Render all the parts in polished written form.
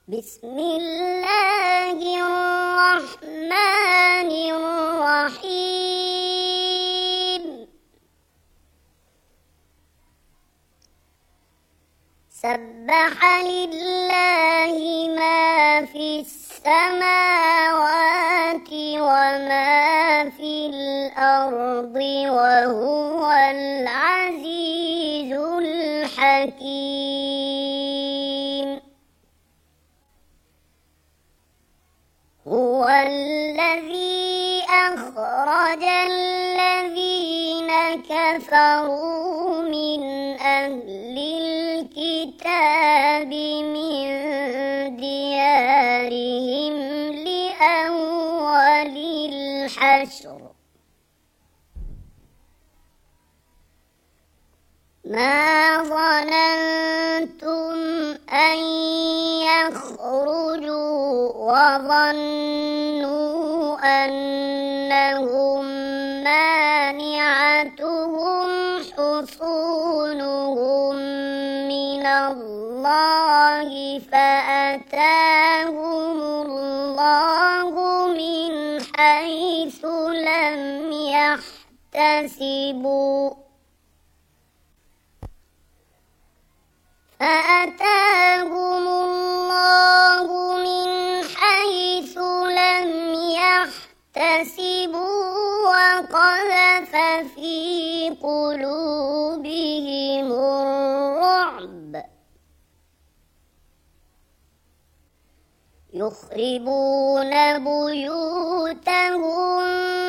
بسم الله الرحمن الرحيم. سبح لله ما في السماوات وما في الأرض وهو العزيز الحكيم. هو الذي أخرج الذين كفروا من أهل الكتاب من ديارهم لأول الحشر ما ظننتم أن يخرجوا وظنوا أنهم مانعتهم حصونهم من الله فأتاهم الله من حيث لم يحتسبوا وقذف في قلوبهم الرعب يخربون بيوتهم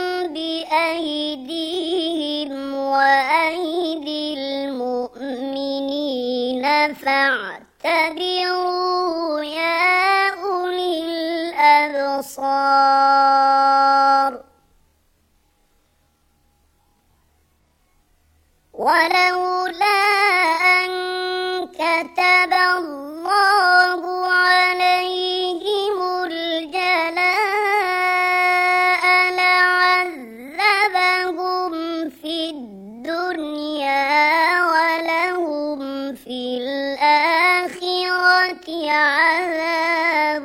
بأيديهم وأيدي المؤمنين فاعتبروا يا أولي الأبصار. ولولا أن كتب الله عليهم الجلاء لعذبهم في الدنيا ولهم في الآخرة عذاب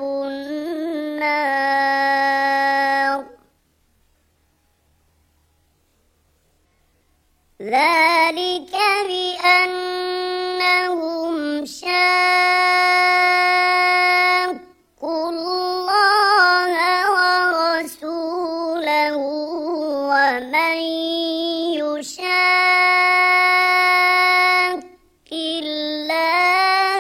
النار. ذلك بأنهم شاقوا الله ورسوله ومن يشاق الله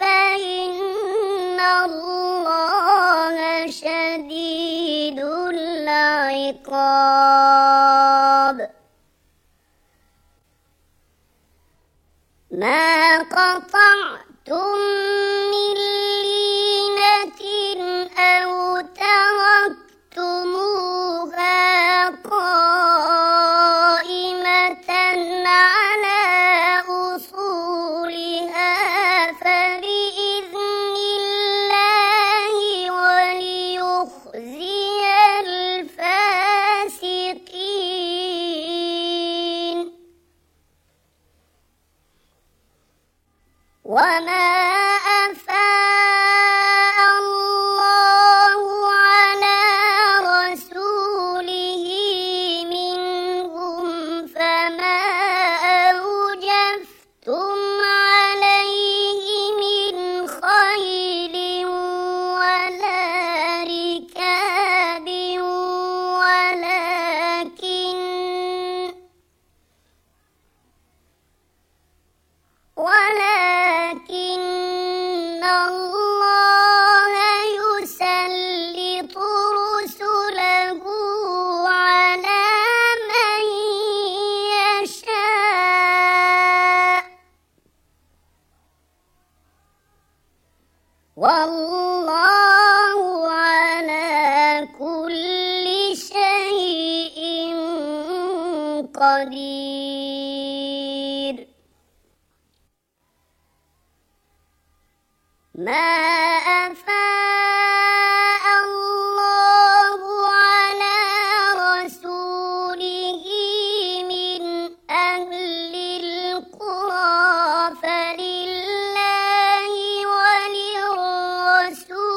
فإن الله شديد العقاب. ما قطعتم من لينة أو تركتموها قائمة على أصولها فبإذن الله وليخزي الفاسقين. وما أفاء الله على رسوله منهم فما أوجفتم عليه من خيل ولا ركاب ولكن الله يسلط رسله على من يشاء والله على كل شيء قدير. ما أفاء الله على رسوله من أهل القرى فلله وللرسول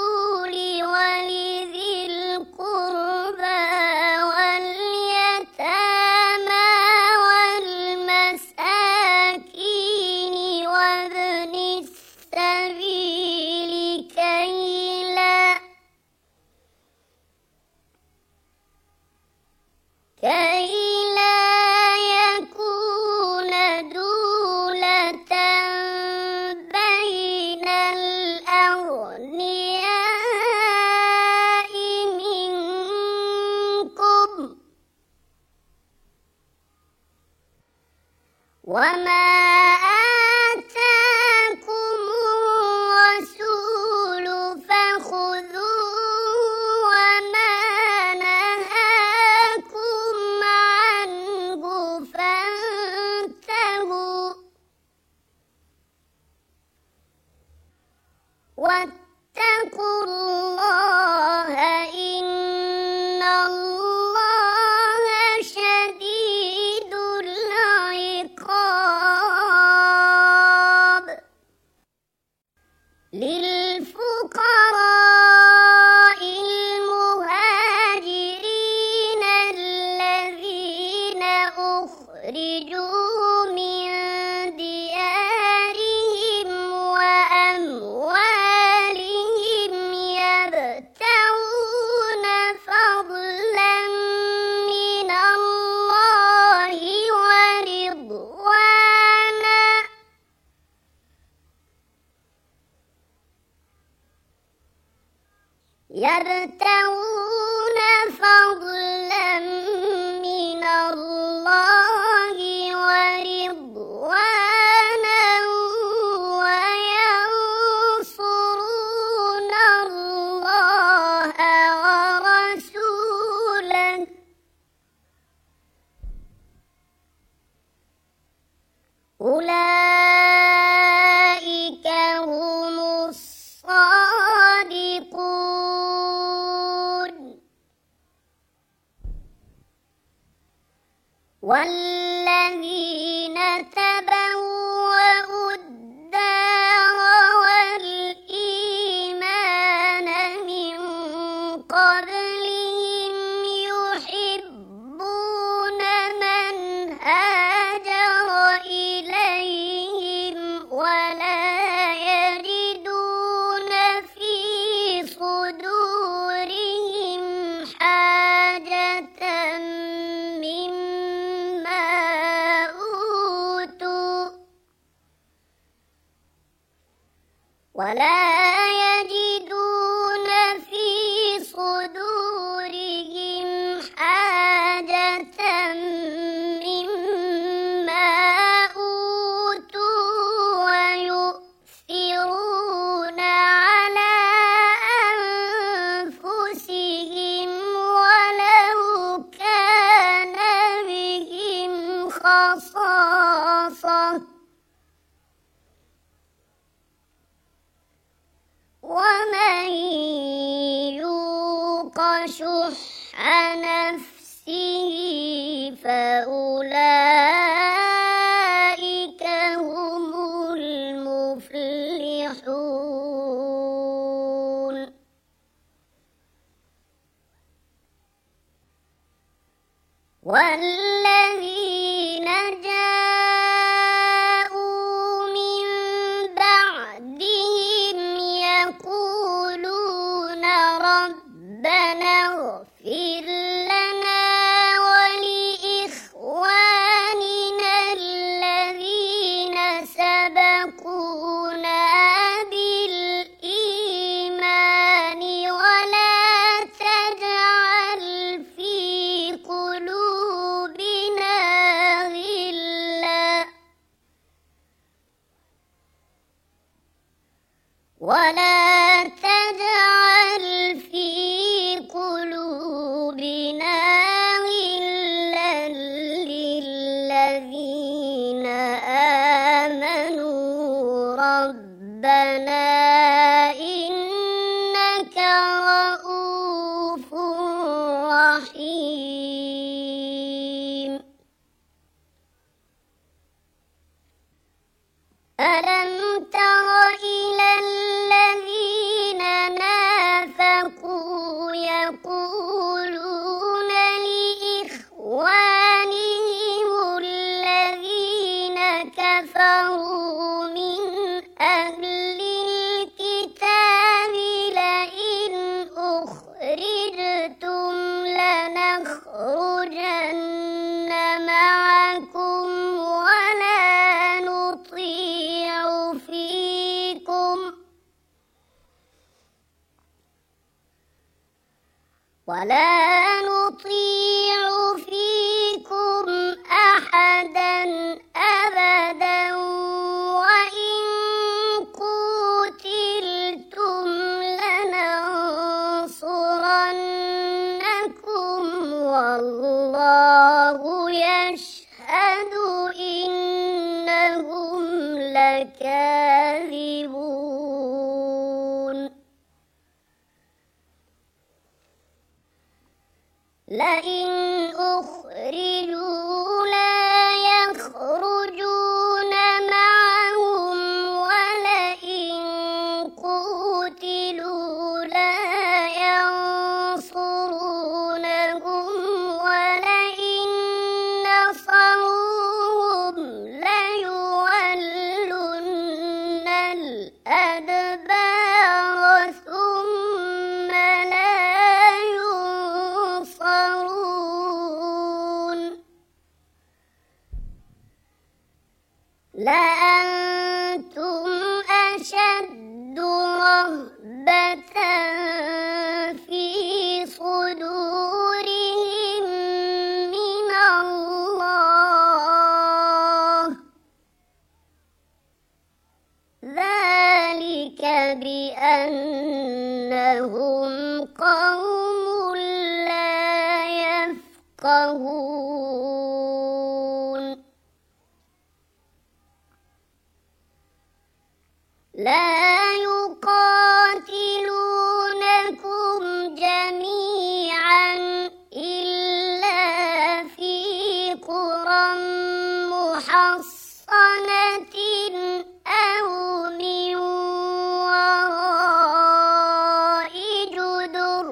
الأغنياء منكم وما آتاكم الرسول فخذوه وما نهاكم عنه فانتهوا واتقوا الله إن الله شديد العقاب للفقراء المهاجرين الذين أخرجوا من ديارهم وأموالهم يبتغون فضلا من الله ورضوانا وينصرون الله ورسوله أولئك هم الصادقون والذين تبوأوا الدار والإيمان من قبلهم يحبون من هاجر إليهم ولا يجدون في صدورهم حاجة مما أوتوا ويؤثرون على أنفسهم ولو كان بهم خصاصة ومن يوق شح نفسه فأولئك هم المفلحون والذين جاءوا من بعدهم يقولون ربنا اغفر لنا ولإخواننا الذين سبقونا بالإيمان ولا تجعل في قلوبنا غلا للذين آمنوا ربنا إنك رؤوف رحيم ألم تر إلى الذين ولا نطيع فيكم أحدا أبدا وإن قتلتم لننصرنكم والله يشهد إنهم لكاذبون لئن أخرجوا لا يخرجون معهم ولئن قتلوا لا ينصرونهم ولئن نصروهم ليولن الأدبار ثم لا لأنتم أشد رهبة في صدورهم من الله ذلك بأنهم قوم لا يفقهون لا يقاتلونكم جميعا إلا في قرى محصنة أو من وراء جدر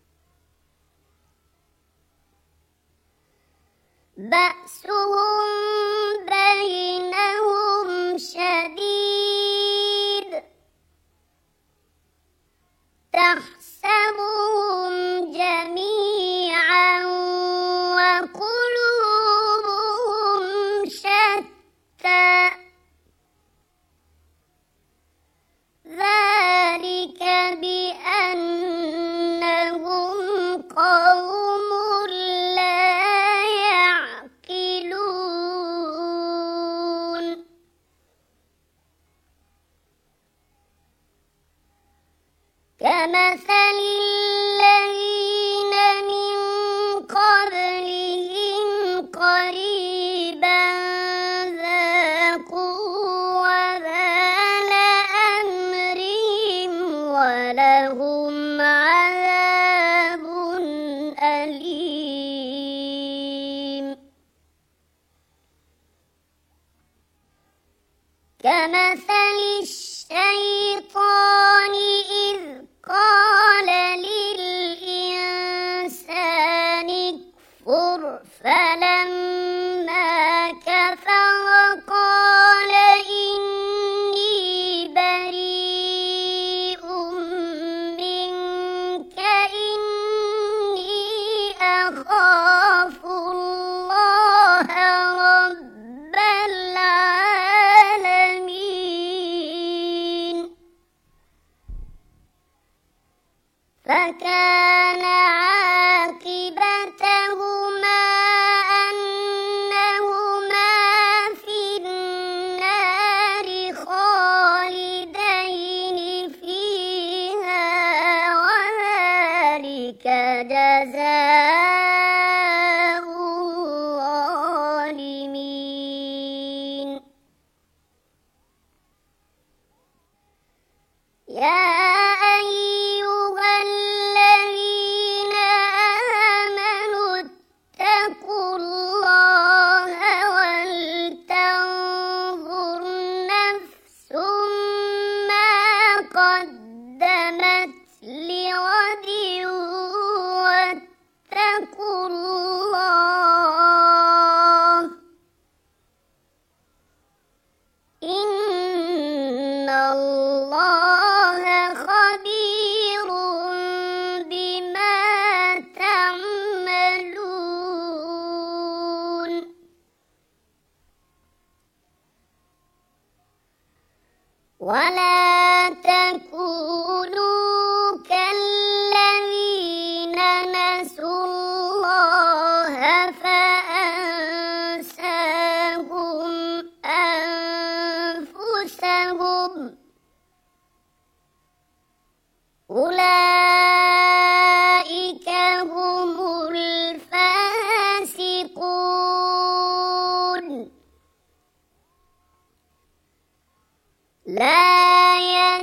بأسهم بينهم شديد تحسبهم جميعا وقلوبهم شتى ذلك بأنهم قوم لا يعقلون كمثل الذين من قبلهم قريبا ذاقوا وبال أمرهم ولهم عذاب أليم كمثل الشيطان إذ قال للإنسان اكفر فلما كفر قال إني بريء منك إني أخاف الله رب العالمين فكان عاقبتهما أنهما في النار خالدين فيها وذلك جزاء الظالمين يا أيها الذين آمنوا اتقوا الله ولتنظر نفس ما قدمت لغد واتقوا الله إن الله خبير بما تعملون ولا تكونوا كالذين نسوا أولئك هم الفاسقون. لا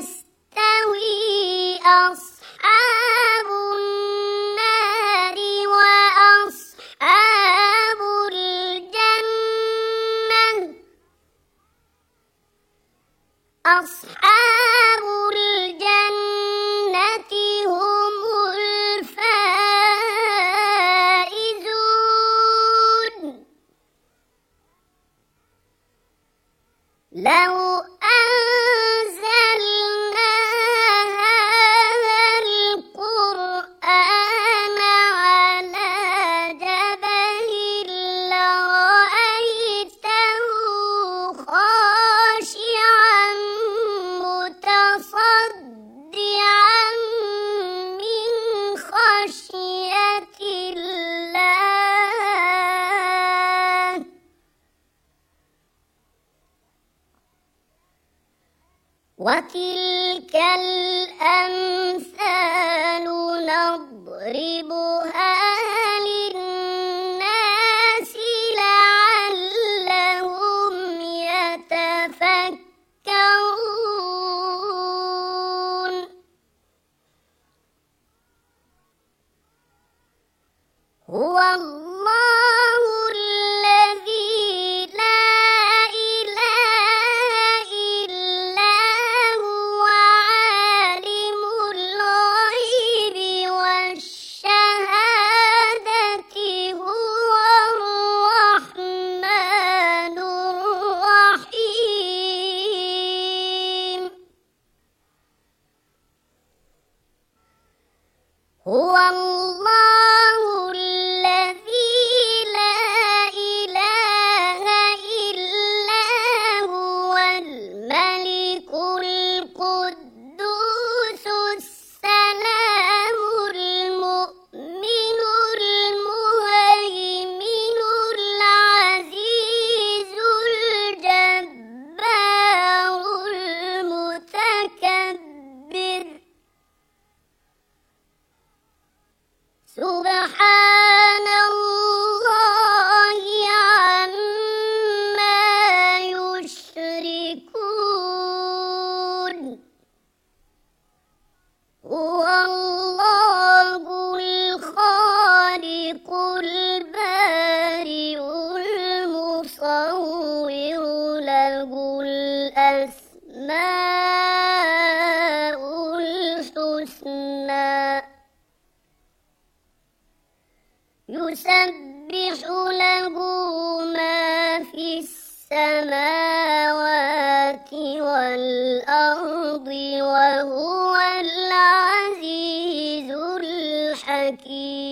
يستوي أصحاب النار وأصحاب الجنة. أصحاب الجنة هم الفائزون. لو أنزلنا هذا القرآن على جبل لرأيته خاشعا متصدعا من خشية الله. وتلك الأمثال نضربها للناس لعلهم يتفكرون. هو الله الذي لا إله إلا هو عالم الغيب والشهادة هو الرحمن الرحيم. هو الله الذي لا إله إلا هو الملك القدوس السلام المؤمن المهيمن العزيز الجبار المتكبر. سبحان الله عما يشركون. هو الله الخالق البارئ المصور له الأسماء الحسنى. يسبح له ما في السماوات والأرض وهو العزيز الحكيم.